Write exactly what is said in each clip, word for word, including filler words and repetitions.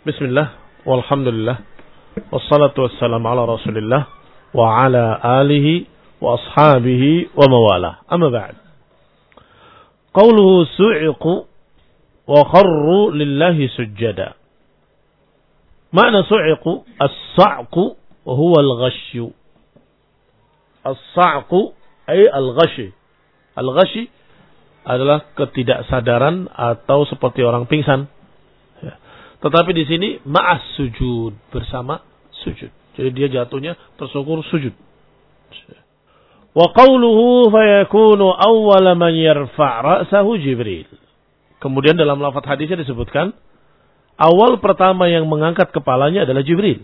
Bismillah, walhamdulillah, wassalatu wassalamu ala rasulillah, wa ala alihi wa ashabihi wa mawalah. Amma ba'd. Qawluhu su'iqu wa kharru lillahi sujjada. Makna su'iqu, as-sa'qu wa huwa al-ghashyu. As-sa'qu ay al-ghashi. Al-ghashi adalah ketidaksadaran atau seperti orang pingsan. Tetapi di sini ma'as sujud, bersama sujud. Jadi dia jatuhnya tersungkur sujud. Wa qawluhu fayakunu awwala man yarfa' ra'sahu Jibril. Kemudian dalam lafaz hadisnya disebutkan awal pertama yang mengangkat kepalanya adalah Jibril.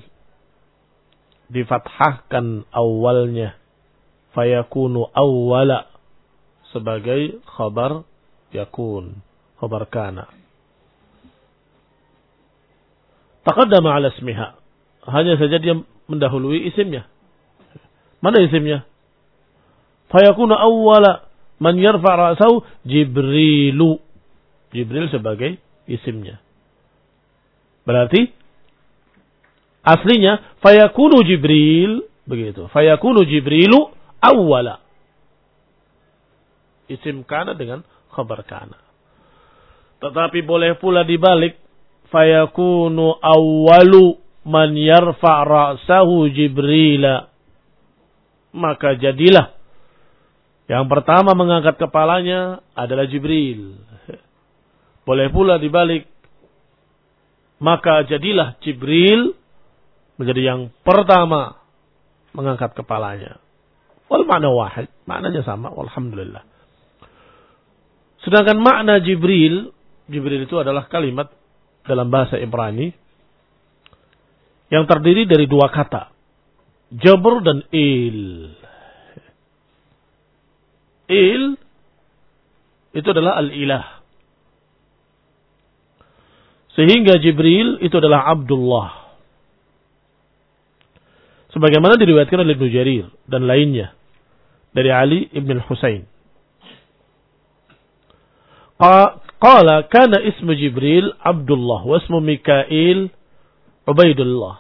Difathahkan awalnya. Fayakunu awwala sebagai khabar yakun, khabar kana. Taqaddama ala ismiha. Hanya saja dia mendahului isimnya. Mana isimnya? Fayakuna awwala man yarfa' ra'sahu Jibrilu. Jibril sebagai isimnya. Berarti aslinya fayakunu Jibril, begitu. Fayakunu Jibrilu awwala. Isim kana dengan khabar kana. Tetapi boleh pula dibalik. Fayakunu awwalu man yarfa' ra'sahu Jibrila. Maka jadilah yang pertama mengangkat kepalanya adalah Jibril. Boleh pula dibalik. Maka jadilah Jibril menjadi yang pertama mengangkat kepalanya. Wal makna wahid. Maknanya sama. Walhamdulillah. Sedangkan makna Jibril. Jibril itu adalah kalimat dalam bahasa Ibrani yang terdiri dari dua kata, Jabr dan Il. Il itu adalah al-ilah. Sehingga Jibril itu adalah Abdullah. Sebagaimana diriwayatkan oleh Ibnu Jarir dan lainnya dari Ali ibn Husain. Qala kana ismu Jibril Abdullah wa ismu Mikail Ubaidullah.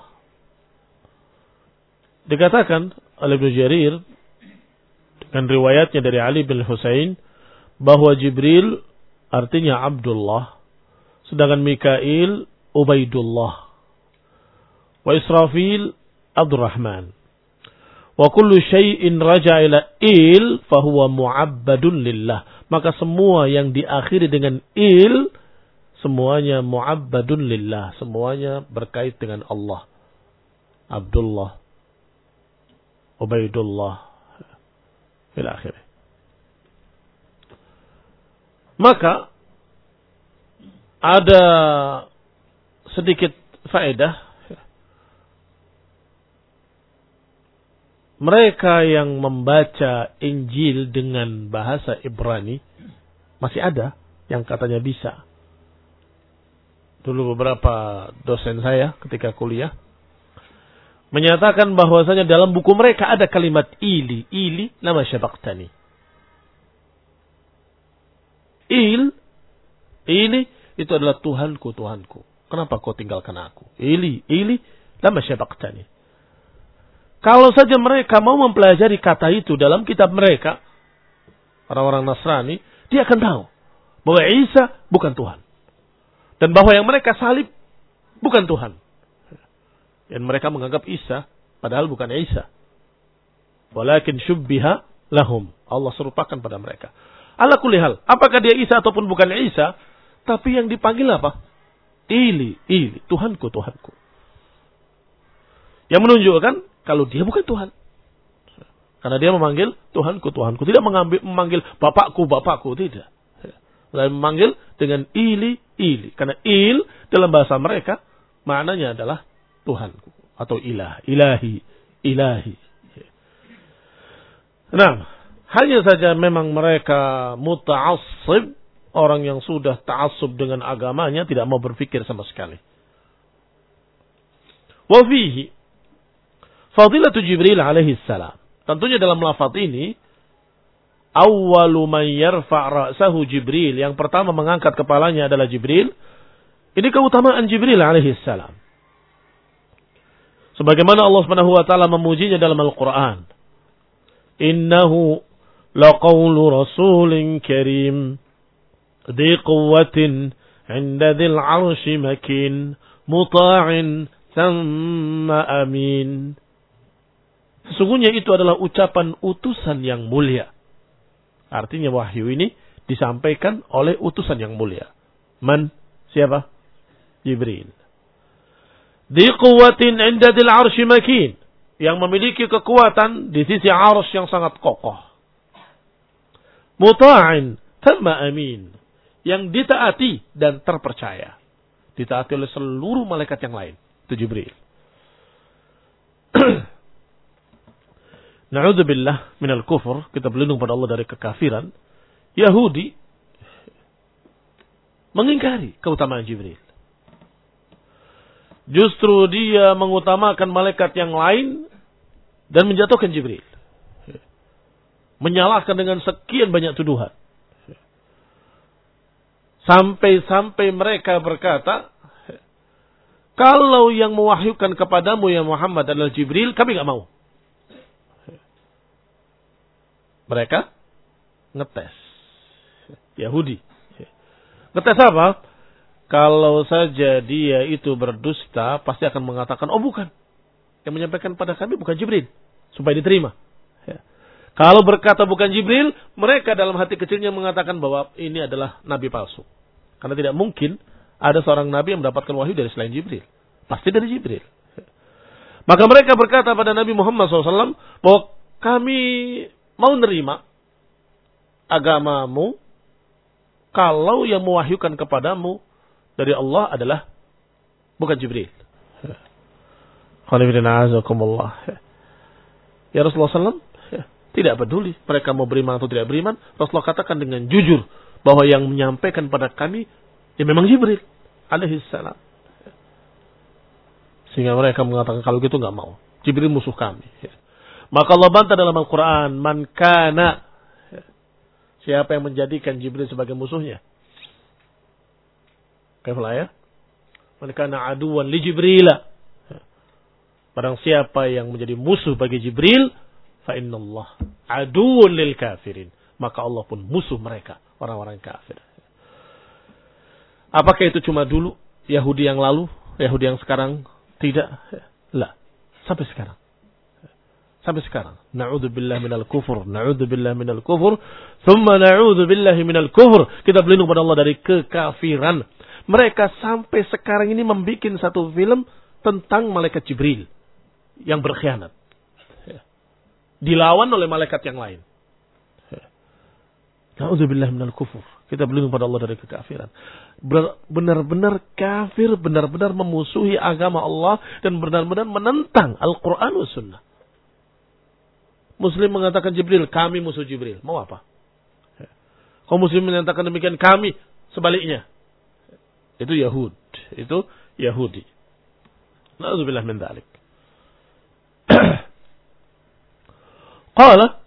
Dikatakan oleh Ibnu Jarir dengan riwayatnya dari Ali bin Husain bahwa Jibril artinya Abdullah, sedangkan Mikail Ubaidullah, wa Israfil Abdurrahman. Wa kullu syai'in raja'a ila il fahuwa mu'abbadun lillah. Maka semua yang diakhiri dengan il semuanya mu'abbadun lillah, semuanya berkait dengan Allah. Abdullah, Ubaidullah ila akhirih. Maka ada sedikit faedah. Mereka yang membaca Injil dengan bahasa Ibrani masih ada yang katanya bisa. Dulu beberapa dosen saya ketika kuliah menyatakan bahwasanya dalam buku mereka ada kalimat ili, ili lama syabaqtani. Il, ili itu adalah Tuhanku, Tuhanku. Kenapa kau tinggalkan aku? Ili, ili lama syabaqtani. Kalau saja mereka mau mempelajari kata itu dalam kitab mereka, orang-orang Nasrani, dia akan tahu bahwa Isa bukan Tuhan. Dan bahwa yang mereka salib bukan Tuhan. Dan mereka menganggap Isa, padahal bukan Isa. Walakin syubbiha lahum. Allah serupakan pada mereka. Ala kulli hal, apakah dia Isa ataupun bukan Isa, tapi yang dipanggil apa? Ili, ili, Tuhanku, Tuhanku. Yang menunjukkan kalau dia bukan Tuhan. Karena dia memanggil Tuhanku, Tuhanku. Tidak mengambil, memanggil Bapakku, Bapakku. Tidak. Lalu memanggil dengan ili, ili. Karena il dalam bahasa mereka maknanya adalah Tuhanku. Atau ilah, ilahi, ilahi. Nah, hanya saja memang mereka muta'assib. Orang yang sudah ta'assub dengan agamanya tidak mau berpikir sama sekali. Wa fihi Fadilatu Jibril alaihi salam. Tentunya dalam lafaz ini awwalu man yarfa' ra'sahu Jibril, yang pertama mengangkat kepalanya adalah Jibril. Ini keutamaan Jibril alaihi salam. Sebagaimana Allah Subhanahu wa taala memujinya dalam Al-Qur'an. Innahu laqawlu rasulin karim dhi quwwatin 'inda dhil 'arsy makin muta'in thumma amin. Sesungguhnya itu adalah ucapan utusan yang mulia. Artinya wahyu ini disampaikan oleh utusan yang mulia. Man? Siapa? Jibril. Di quwwatin 'inda dzil 'arsy makin, yang memiliki kekuatan di sisi 'arsy yang sangat kokoh. Muta'in thumma amin, yang ditaati dan terpercaya. Ditaati oleh seluruh malaikat yang lain. Itu Jibril. Na'udzubillah minal kufur, kita berlindung pada Allah dari kekafiran. Yahudi mengingkari keutamaan Jibril. Justru dia mengutamakan malaikat yang lain dan menjatuhkan Jibril. Menyalahkan dengan sekian banyak tuduhan. Sampai-sampai mereka berkata, kalau yang mewahyukan kepadamu ya Muhammad adalah Jibril, kami enggak mau. Mereka ngetes. Yahudi. Ngetes apa? Kalau saja dia itu berdusta, pasti akan mengatakan, oh bukan. Yang menyampaikan pada kami bukan Jibril. Supaya diterima. Ya. Kalau berkata bukan Jibril, mereka dalam hati kecilnya mengatakan bahwa ini adalah nabi palsu. Karena tidak mungkin ada seorang nabi yang mendapatkan wahyu dari selain Jibril. Pasti dari Jibril. Ya. Maka mereka berkata pada Nabi Muhammad shallallahu alaihi wasallam, bahwa kami mau nerima agamamu kalau yang mewahyukan kepadamu dari Allah adalah bukan Jibril. Ya Rasulullah shallallahu alaihi wasallam tidak peduli mereka mau beriman atau tidak beriman. Rasulullah katakan dengan jujur bahwa yang menyampaikan pada kami ya memang Jibril alaihi salam. Sehingga mereka mengatakan kalau gitu nggak mau. Jibril musuh kami. Maka Allah bantah dalam Al-Quran, man kana, siapa yang menjadikan Jibril sebagai musuhnya? Kaifa ya? Man kana aduwan li Jibril. Barang siapa yang menjadi musuh bagi Jibril, fa innallah aduwwun lil kafirin. Maka Allah pun musuh mereka, orang-orang kafir. Apakah itu cuma dulu Yahudi yang lalu, Yahudi yang sekarang? Tidak. Lah, sampai sekarang. Sampai sekarang. Na'udzubillah minal kufur. Na'udzubillah minal kufur. Thumma na'udzubillah minal kufur. Kita berlindung pada Allah dari kekafiran. Mereka sampai sekarang ini membuat satu film tentang malaikat Jibril yang berkhianat. Dilawan oleh malaikat yang lain. Na'udzubillah minal kufur. Kita berlindung pada Allah dari kekafiran. Benar-benar kafir, benar-benar memusuhi agama Allah dan benar-benar menentang Al-Quran dan Sunnah. Muslim mengatakan Jibril, kami musuh Jibril. Mau apa? Kaum Muslim menyatakan demikian, kami sebaliknya. Itu Yahud. Itu Yahudi. Na'udzubillah min dzalik. Qala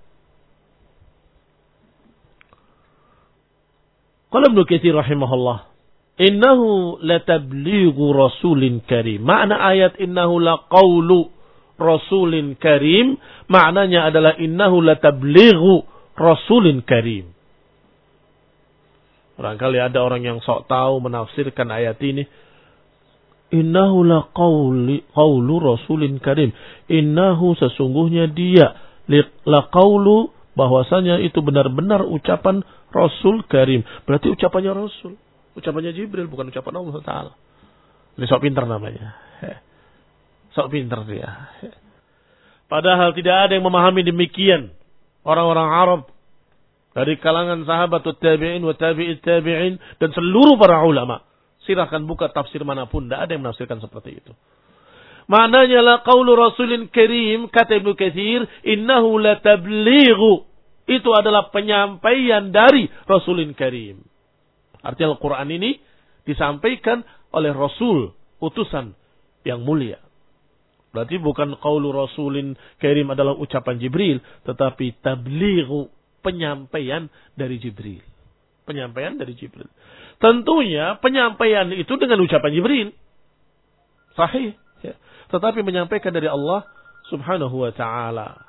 Qala Ibnu Katsir rahimahullah, innahu latablighu rasulin karim. Makna ayat innahu laqaulu rasulin karim, maknanya adalah innahu latablighu rasulin karim. Barangkali ada orang yang sok tahu menafsirkan ayat ini. Innahu laqauli qaulu rasulin karim. Innahu sesungguhnya dia laqaulu, bahwasanya itu benar-benar ucapan Rasul Karim. Berarti ucapannya Rasul. Ucapannya Jibril, bukan ucapan Allah Ta'ala. Ini sok pintar namanya. Sok pintar dia. Padahal tidak ada yang memahami demikian. Orang-orang Arab. Dari kalangan sahabat tabi'in wa tabi'it tabi'in. Dan seluruh para ulama. Silahkan buka tafsir manapun. Tidak ada yang menafsirkan seperti itu. Maknanya la qaulu rasulin karim, kata Ibnu Katsir, innahu la tablighu. Itu adalah penyampaian dari Rasulin Karim. Artinya Al-Quran ini disampaikan oleh Rasul, utusan yang mulia. Berarti bukan qaulu Rasulin Karim adalah ucapan Jibril, tetapi tablighu, penyampaian dari Jibril. Penyampaian dari Jibril. Tentunya penyampaian itu dengan ucapan Jibril. Sahih. Ya. Tetapi menyampaikan dari Allah subhanahu wa ta'ala.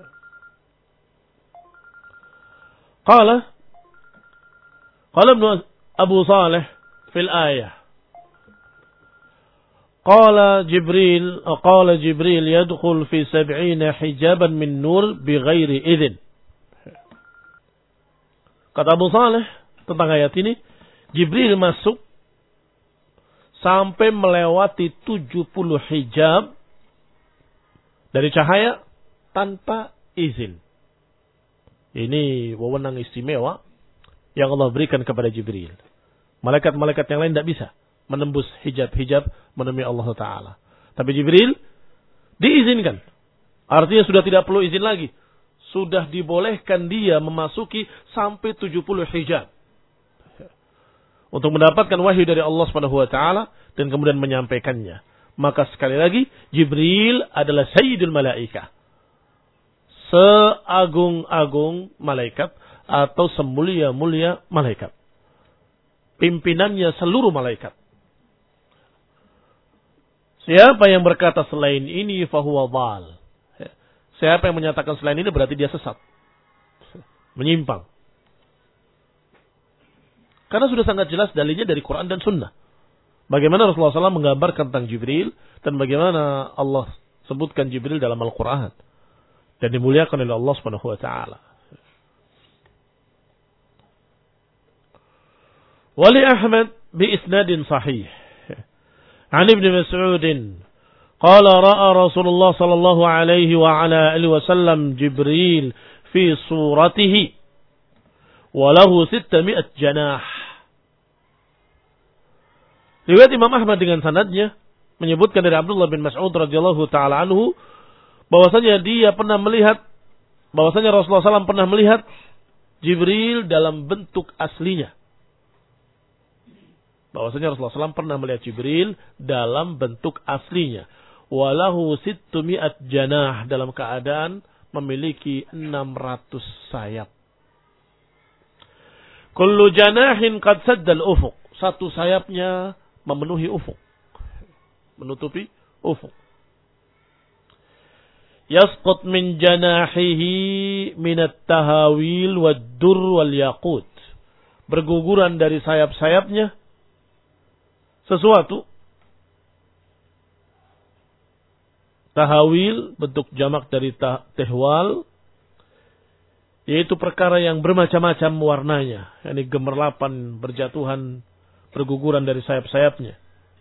Qala Qala Ibnu Abu Salih fil ayah. Qala Jibril, qala Jibril yadkhul fi sab'ina hijaban min nur bighairi idzin. Kata Abu Salih tentang ayat ini, Jibril masuk sampai melewati tujuh puluh hijab dari cahaya tanpa izin. Ini wewenang istimewa yang Allah berikan kepada Jibril. Malaikat-malaikat yang lain tidak bisa menembus hijab-hijab menemui Allah Ta'ala. Tapi Jibril diizinkan. Artinya sudah tidak perlu izin lagi. Sudah dibolehkan dia memasuki sampai tujuh puluh hijab. Untuk mendapatkan wahyu dari Allah Subhanahu wa Ta'ala dan kemudian menyampaikannya. Maka sekali lagi, Jibril adalah Sayyidul Malaikah. Seagung-agung malaikat atau semulia-mulia malaikat. Pimpinannya seluruh malaikat. Siapa yang berkata selain ini fahuwa dhal. Siapa yang menyatakan selain ini berarti dia sesat. Menyimpang. Karena sudah sangat jelas dalilnya dari Quran dan Sunnah. Bagaimana Rasulullah shallallahu alaihi wasallam menggambarkan tentang Jibril. Dan bagaimana Allah sebutkan Jibril dalam Al-Quran. Dan dimuliakan oleh Allah subhanahu wa ta'ala. Wali Ahmad bi isnadin sahih. عن ابن مسعود قال رأى رسول الله صلى الله عليه وعلى آله وسلم جبريل في صورته وله ستمائة جناح. Riwayat Imam Ahmad dengan sanadnya menyebutkan dari Abdullah bin Mas'ud radhiyallahu taala anhu bahwasanya dia pernah melihat bahwasanya Rasulullah shallallahu alaihi wasallam pernah melihat Jibril dalam bentuk aslinya. Bahwasanya Rasulullah shallallahu alaihi wasallam pernah melihat Jibril dalam bentuk aslinya. Walahu sittumi'at janah, dalam keadaan memiliki enam ratus sayap. Kullu janahin qad saddal ufuq. Satu sayapnya memenuhi ufuk. Menutupi ufuk. Yasqut min janahihi minat tahawil wad-dur wal yaqut. Berguguran dari sayap-sayapnya sesuatu. Tahawil bentuk jamak dari tehwal, yaitu perkara yang bermacam-macam warnanya, yakni gemerlapan, berjatuhan, berguguran dari sayap-sayapnya,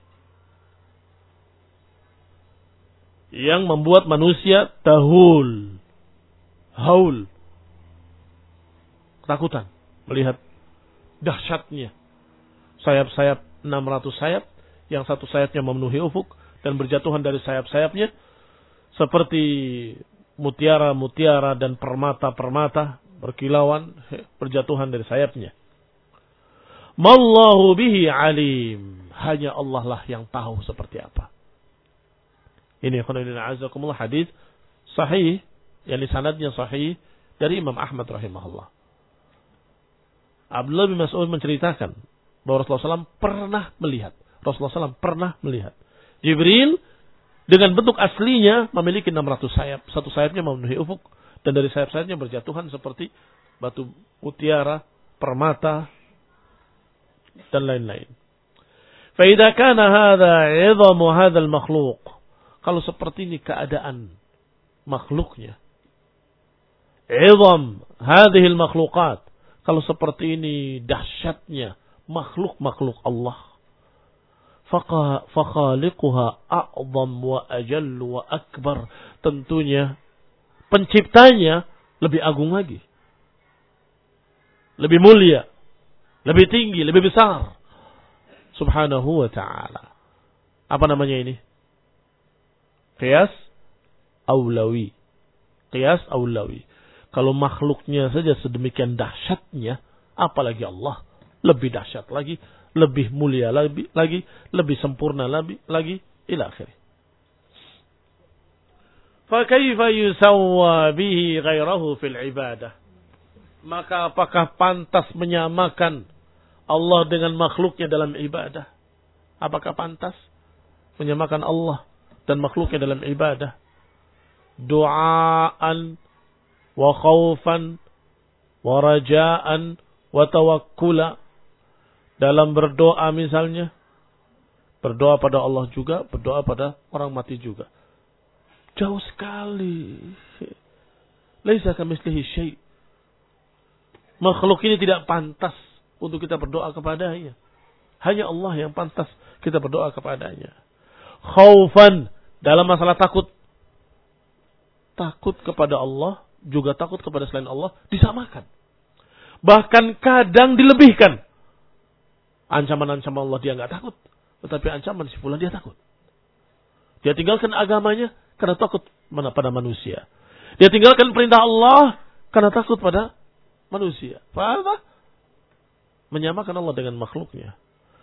yang membuat manusia tahul, haul, ketakutan melihat dahsyatnya sayap-sayap, enam ratus sayap, yang satu sayapnya memenuhi ufuk dan berjatuhan dari sayap-sayapnya seperti mutiara-mutiara dan permata-permata berkilauan berjatuhan dari sayapnya. Mallahu bihi alim. Hanya Allah lah yang tahu seperti apa. Ini azakumullah hadis sahih, yang sanadnya sahih dari Imam Ahmad rahimahullah. Abdullah bin Mas'ud menceritakan bahwa Rasulullah shallallahu alaihi wasallam pernah melihat. Rasulullah shallallahu alaihi wasallam pernah melihat Jibril dengan bentuk aslinya memiliki enam ratus sayap. Satu sayapnya memenuhi ufuk. Dan dari sayap-sayapnya berjatuhan seperti batu mutiara, permata, dan lain-lain. فَإِذَا كَانَ هَذَا عِظَمُ هَذَا الْمَخْلُوقِ. Kalau seperti ini keadaan makhluknya. عِظَمْ هَذِهِ الْمَخْلُوقَاتِ. Kalau seperti ini dahsyatnya makhluk-makhluk Allah. فَخَالِقُهَا أَعْظَمْ وَأَجَلُّ وَأَكْبَرُ. Tentunya penciptanya lebih agung lagi. Lebih mulia. Lebih tinggi, lebih besar. Subhanahu wa ta'ala. Apa namanya ini? Qiyas aulawi. Qiyas aulawi. Kalau makhluknya saja sedemikian dahsyatnya, apalagi Allah. Lebih dahsyat lagi, lebih mulia lagi, lagi lebih sempurna lagi, lagi ila akhir. Fa kaifa yusawwa bihi ghairahu fil ibadah? Maka apakah pantas menyamakan Allah dengan makhluknya dalam ibadah. Apakah pantas menyamakan Allah dan makhluknya dalam ibadah? Du'aan wa khaufan wa rajaan wa tawakkula. Dalam berdoa misalnya, berdoa pada Allah juga, berdoa pada orang mati juga. Jauh sekali. Laisa kamitslihi syai'. Makhluk ini tidak pantas untuk kita berdoa kepadanya. Hanya Allah yang pantas kita berdoa kepadanya. Khaufan, dalam masalah takut. Takut kepada Allah, juga takut kepada selain Allah, disamakan. Bahkan kadang dilebihkan. Ancaman-ancaman Allah dia nggak takut. Tetapi ancaman si fulan dia takut. Dia tinggalkan agamanya karena takut pada manusia. Dia tinggalkan perintah Allah karena takut pada manusia. Faham? Menyamakan Allah dengan makhluknya.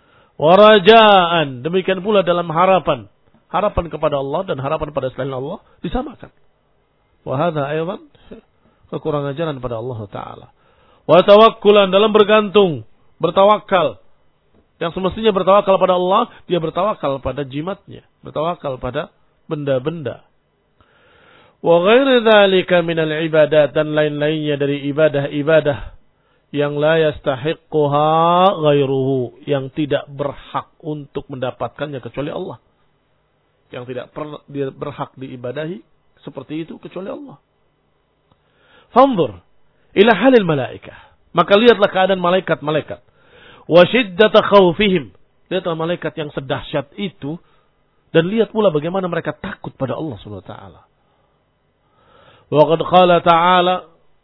Warajaan, demikian pula dalam harapan. Harapan kepada Allah dan harapan pada selain Allah disamakan. Wahada ayat kekurangan ajaran pada Allah Ta'ala. Wa tawakkulan, dalam bergantung, bertawakal. Yang semestinya bertawakal pada Allah, dia bertawakal pada jimatnya, bertawakal pada benda-benda. Wa ghairi dzalika minal ibadat, dan lain-lainnya dari ibadah-ibadah yang la yastahiqquha ghairuhu, yang tidak berhak untuk mendapatkannya kecuali Allah. Yang tidak pernah dia berhak diibadahi seperti itu kecuali Allah. Fanzur ila halil malaikah, maka lihatlah keadaan malaikat-malaikat. Wa shiddata khawfihim, lihatlah malaikat yang sedahsyat itu, dan lihat pula bagaimana mereka takut pada Allah Subhanahu wa taala. Wa qad qala ta'ala,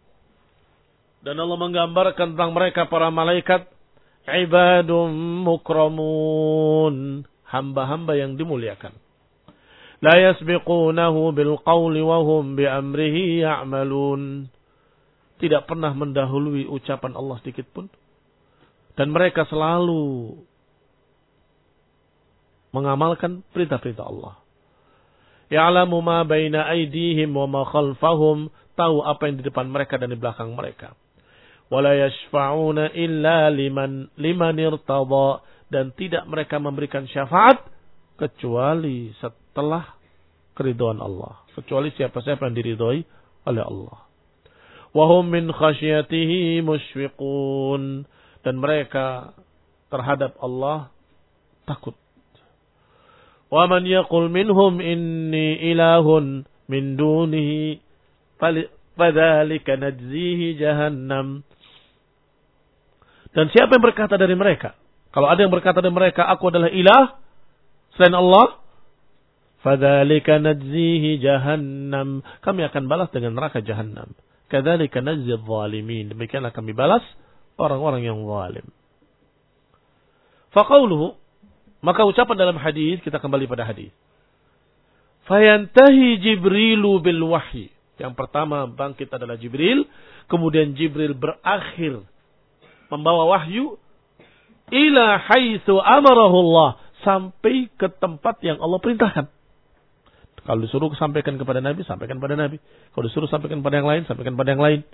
dan Allah menggambarkan tentang mereka para malaikat, ibadum mukramun, hamba-hamba yang dimuliakan. La yasbiqunahu bil qawli wa hum bi amrihi ya'malun. Tidak pernah mendahului ucapan Allah sedikit pun. Dan mereka selalu mengamalkan perintah-perintah Allah. Ya'lamu ma baina aydihim wa ma khalfahum, tahu apa yang di depan mereka dan di belakang mereka. Wala yashfa'una illa liman liman irtada, dan tidak mereka memberikan syafaat kecuali setelah keridhaan Allah, kecuali siapa-siapa yang diridhoi oleh Allah. Wa hum min khasyatihi mushfiqun, dan mereka terhadap Allah takut. Wa man yaqul minhum inni ilahun min dunihi fadzalika najzihi jahannam. Dan siapa yang berkata dari mereka, kalau ada yang berkata dari mereka aku adalah ilah selain Allah, fadzalika najzihi jahannam, kami akan balas dengan neraka jahannam. Kadzalika najzi adh-dhalimin, demikianlah kami balas orang-orang yang zalim. Faqauluhu, maka ucapan dalam hadis, kita kembali pada hadis. Fayantahi Jibrilu bil wahyi. Yang pertama bangkit adalah Jibril, kemudian Jibril berakhir membawa wahyu ila haitsu amarahu Allah, sampai ke tempat yang Allah perintahkan. Kalau disuruh sampaikan kepada Nabi, sampaikan pada Nabi. Kalau disuruh sampaikan pada yang lain, sampaikan pada yang lain.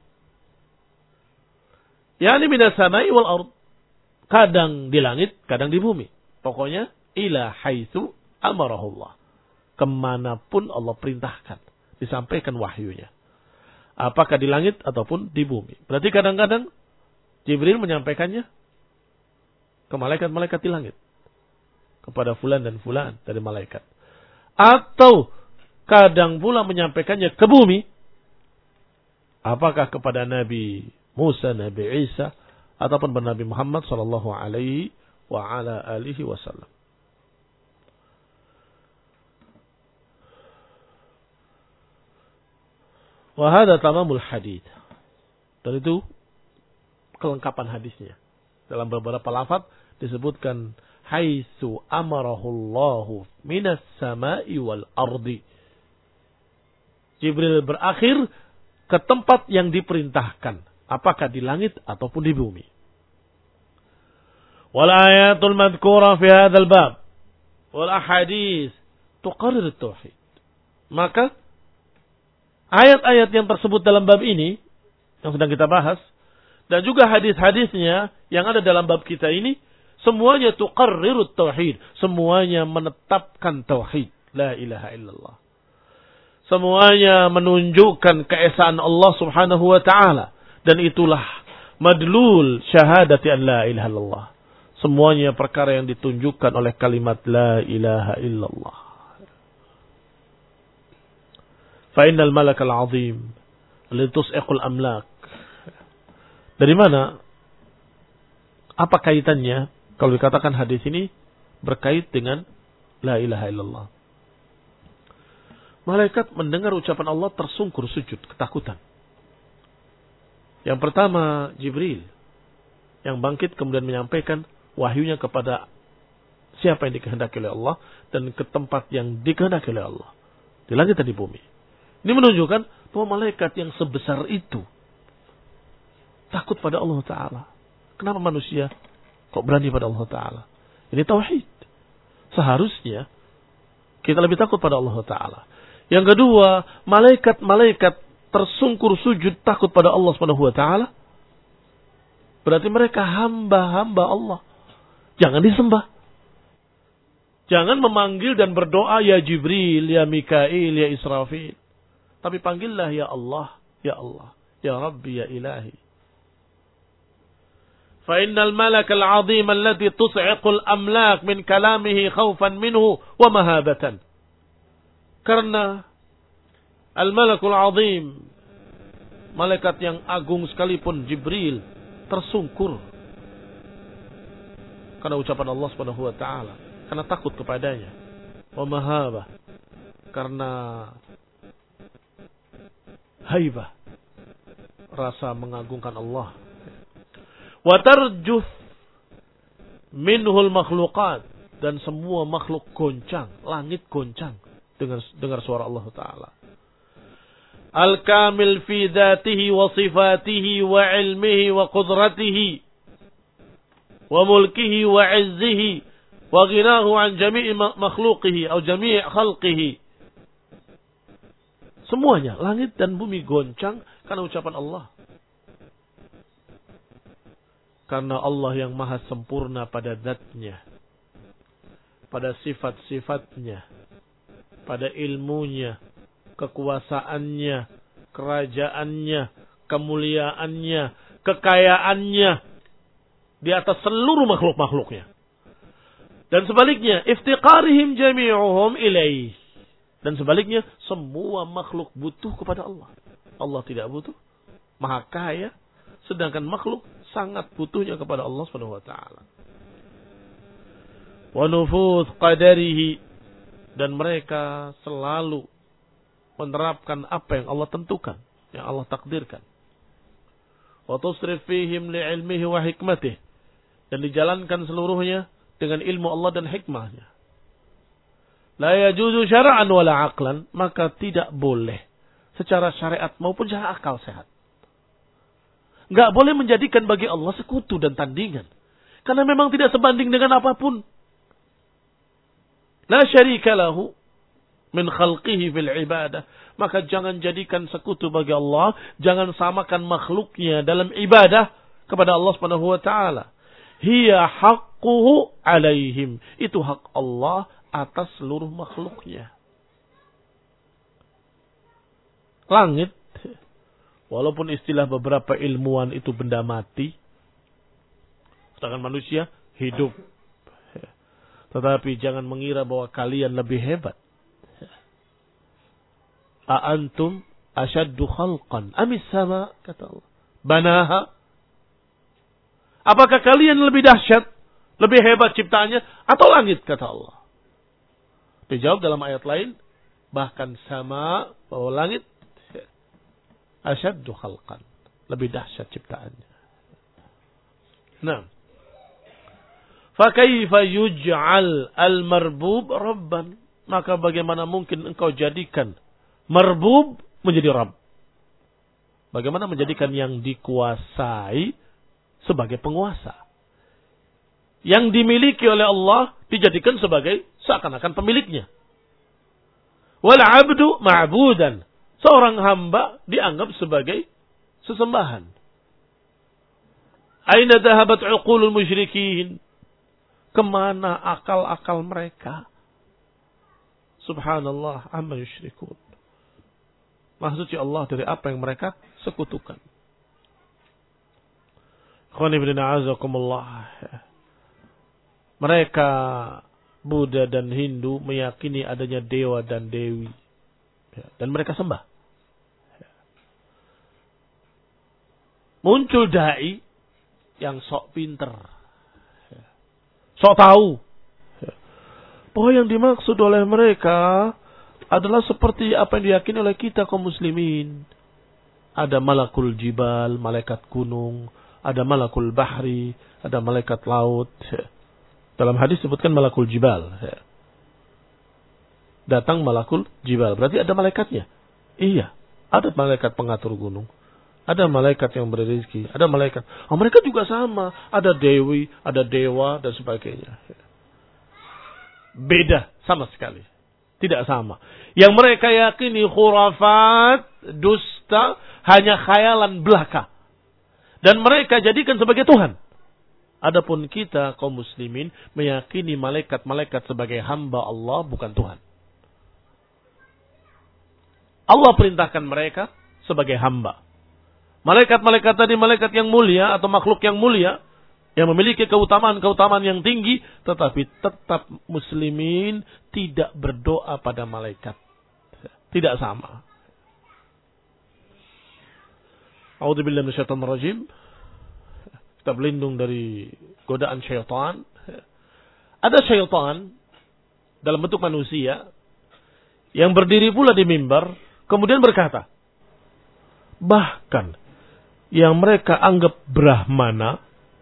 Yani minas samai wal ard. Kadang di langit, kadang di bumi. Pokoknya ila haitsu amarahullah. Kemanapun Allah perintahkan, disampaikan wahyunya. Apakah di langit ataupun di bumi. Berarti kadang-kadang Jibril menyampaikannya ke malaikat-malaikat di langit. Kepada fulan dan fulan dari malaikat. Atau kadang pula menyampaikannya ke bumi. Apakah kepada Nabi Musa, Nabi Isa, ataupun Nabi Muhammad sallallahu alaihi wa ala alihi wasallam. Wa hadha tamamul hadits. Dan itu kelengkapan hadisnya. Dalam beberapa lafaz disebutkan haitsu amarahullahu minas sama'i wal ardi. Jibril berakhir ke tempat yang diperintahkan, apakah di langit ataupun di bumi. Wal ayatul madhkura fi hadzal bab wal ahadits tuqarrir at-tauhid. Maka ayat-ayat yang tersebut dalam bab ini yang sedang kita bahas dan juga hadis-hadisnya yang ada dalam bab kita ini, semuanya tuqarrirut tauhid, semuanya menetapkan tauhid, la ilaha illallah. Semuanya menunjukkan keesaan Allah Subhanahu wa taala, dan itulah madlul syahadati an la ilaha illallah. Semuanya perkara yang ditunjukkan oleh kalimat la ilaha illallah. Fa innal malakal azim litus'iqul amlak. Dari mana? Apa kaitannya kalau dikatakan hadis ini berkait dengan la ilaha illallah? Malaikat mendengar ucapan Allah tersungkur sujud ketakutan. Yang pertama Jibril yang bangkit kemudian menyampaikan wahyunya kepada siapa yang dikehendaki oleh Allah dan ke tempat yang dikehendaki oleh Allah, di langit dan di bumi. Ini menunjukkan bahwa malaikat yang sebesar itu takut pada Allah Ta'ala. Kenapa manusia kok berani pada Allah Ta'ala? Ini tauhid. Seharusnya kita lebih takut pada Allah Ta'ala. Yang kedua, malaikat-malaikat tersungkur sujud takut pada Allah Subhanahu wa taala. Berarti mereka hamba-hamba Allah. Jangan disembah. Jangan memanggil dan berdoa ya Jibril, ya Mikail, ya Israfil. Tapi panggillah ya Allah, ya Allah, ya Rabbi, ya Ilahi. Fa innal malakal azim alladhi tus'iqul amlak min kalamihi khawfan minhu wa mahabatan. Karena al-malakul azim, malaikat yang agung sekalipun Jibril tersungkur karena ucapan Allah Subhanahu wa taala, karena takut kepadanya. Wa mahabah, karena haibah, rasa mengagungkan Allah. Wa tarjuf minhul makhluqat, dan semua makhluk goncang, langit goncang dengan dengar suara Allah taala. Al-kamil fi dzatihi wa sifatihi wa ilmihi wa qudratihi wa mulkihi wa izzihi wa ghinahu an jami'i makhluqihi atau jami' khalqihi. Semuanya, langit dan bumi goncang karena ucapan Allah. Karena Allah yang maha sempurna pada zatnya, pada sifat-sifatnya, pada ilmunya, kekuasaannya, kerajaannya, kemuliaannya, kekayaannya di atas seluruh makhluk-makhluknya. Dan sebaliknya, iftiqarihim jami'uhum ilaih. Dan sebaliknya, semua makhluk butuh kepada Allah. Allah tidak butuh, maha kaya, sedangkan makhluk sangat butuhnya kepada Allah Subhanahu wa taala. Wa nufuz qadarihi, dan mereka selalu menerapkan apa yang Allah tentukan, yang Allah takdirkan. Wa tusrif fihim li'ilmihi wa hikmatih, dan dijalankan seluruhnya dengan ilmu Allah dan hikmahnya. La yajuzu syara'an wala aqlan, maka tidak boleh secara syariat maupun secara akal sehat. Enggak boleh menjadikan bagi Allah sekutu dan tandingan, karena memang tidak sebanding dengan apapun. La syarika lahu min khalqihi fil ibadah. Maka jangan jadikan sekutu bagi Allah, jangan samakan makhluknya dalam ibadah kepada Allah Subhanahu wa taala. Hiya haqquhu alaihim. Itu hak Allah atas seluruh makhluknya. Langit, walaupun istilah beberapa ilmuwan itu benda mati, sedangkan manusia hidup. Tetapi jangan mengira bahwa kalian lebih hebat. A'antum asyaddu khalqan amis sama, kata Allah. Banaha. Apakah kalian lebih dahsyat, lebih hebat ciptaannya, atau langit, kata Allah. Dijawab dalam ayat lain, bahkan sama, bahwa langit asyaddu khalqan, lebih dahsyat ciptaannya. Nah, fakaifa yuj'al al-marbub rabban? Maka bagaimana mungkin engkau jadikan marbub menjadi Rabb? Bagaimana menjadikan yang dikuasai sebagai penguasa? Yang dimiliki oleh Allah dijadikan sebagai seakan-akan pemiliknya. Wal abdu ma'budan. Seorang hamba dianggap sebagai sesembahan. Aina dhahabat uqulul musyrikin? Kemana akal-akal mereka? Subhanallah, amma yusyrikun. Maha suci Allah dari apa yang mereka sekutukan. Ikhwan ibn a'azakumullah. Mereka Buddha dan Hindu meyakini adanya dewa dan dewi. Dan mereka sembah. Muncul dai yang sok pinter. Sok tahu. Bahwa yang dimaksud oleh mereka adalah seperti apa yang diyakini oleh kita kaum muslimin. Ada malakul jibal, malaikat gunung. Ada malakul bahri, ada malaikat laut. Dalam hadis disebutkan malakul jibal. Datang malakul jibal, berarti ada malaikatnya. Iya, ada malaikat pengatur gunung. Ada malaikat yang beri rezeki. Ada malaikat. Oh, mereka juga sama. Ada dewi, ada dewa, dan sebagainya. Beda sama sekali. Tidak sama. Yang mereka yakini khurafat, dusta, hanya khayalan belaka. Dan mereka jadikan sebagai Tuhan. Adapun kita kaum muslimin meyakini malaikat-malaikat sebagai hamba Allah, bukan Tuhan. Allah perintahkan mereka sebagai hamba. Malaikat-malaikat tadi malaikat yang mulia atau makhluk yang mulia yang memiliki keutamaan-keutamaan yang tinggi, tetapi tetap muslimin tidak berdoa pada malaikat. Tidak sama. A'udzubillahi minasyaitonir rajim. Kita berlindung dari godaan syaitan. Ada syaitan dalam bentuk manusia yang berdiri pula di mimbar kemudian berkata, bahkan yang mereka anggap Brahmana,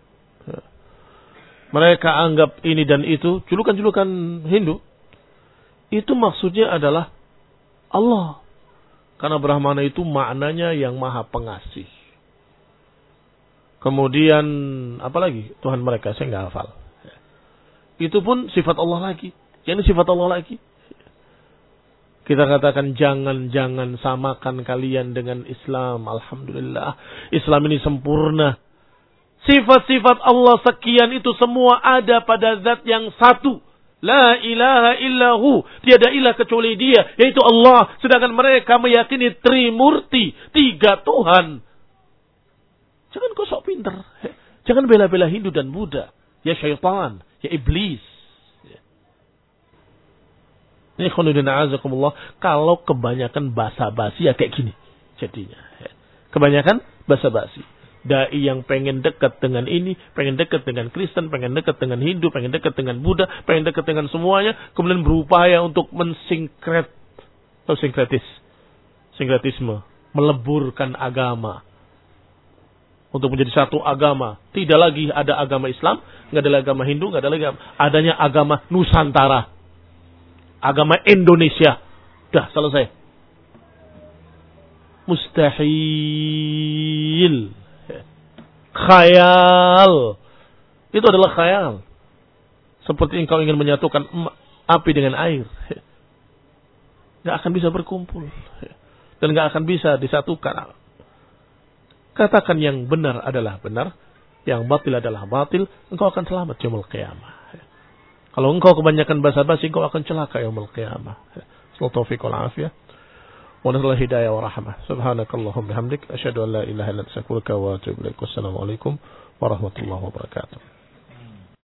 mereka anggap ini dan itu, julukan-julukan Hindu, itu maksudnya adalah Allah. Karena Brahmana itu maknanya yang maha pengasih. Kemudian, apa lagi? Tuhan mereka, saya nggak hafal. Itu pun sifat Allah lagi. Yang ini sifat Allah lagi. Kita katakan jangan-jangan samakan kalian dengan Islam. Alhamdulillah. Islam ini sempurna. Sifat-sifat Allah sekian itu semua ada pada zat yang satu. La ilaha illahu. Tiada ilah kecuali dia. Yaitu Allah. Sedangkan mereka meyakini Trimurti. Tiga Tuhan. Jangan kau sok pinter. Jangan bela-bela Hindu dan Buddha. Ya syaitan. Ya iblis. Ini khonudina azakumullah. Kalau kebanyakan basa-basi ya kayak gini. Jadinya. Kebanyakan basa-basi. Dai yang pengen dekat dengan ini. Pengen dekat dengan Kristen. Pengen dekat dengan Hindu. Pengen dekat dengan Buddha. Pengen dekat dengan semuanya. Kemudian berupaya untuk mensinkret. Atau sinkretis. Sinkretisme. Meleburkan agama. Untuk menjadi satu agama. Tidak lagi ada agama Islam. Nggak ada lagi agama Hindu. Nggak ada lagi. Adanya agama Nusantara. Agama Indonesia. Dah selesai. Mustahil. Khayal. Itu adalah khayal. Seperti engkau ingin menyatukan api dengan air. Gak akan bisa berkumpul. Dan gak akan bisa disatukan. Katakan yang benar adalah benar. Yang batil adalah batil. Engkau akan selamat yaumul qiyamah. Kalau engkau kebanyakan basa-basi, engkau akan celaka yaumul qiyamah. Sallallahu taufiq wal afiyah. Wa nasallahu hidayah wa rahmah. Subhanakallahumma bihamdik asyhadu an la ilaha illa anta astaghfiruka wa atubu ilaik. Wassalamu alaikum warahmatullahi wabarakatuh.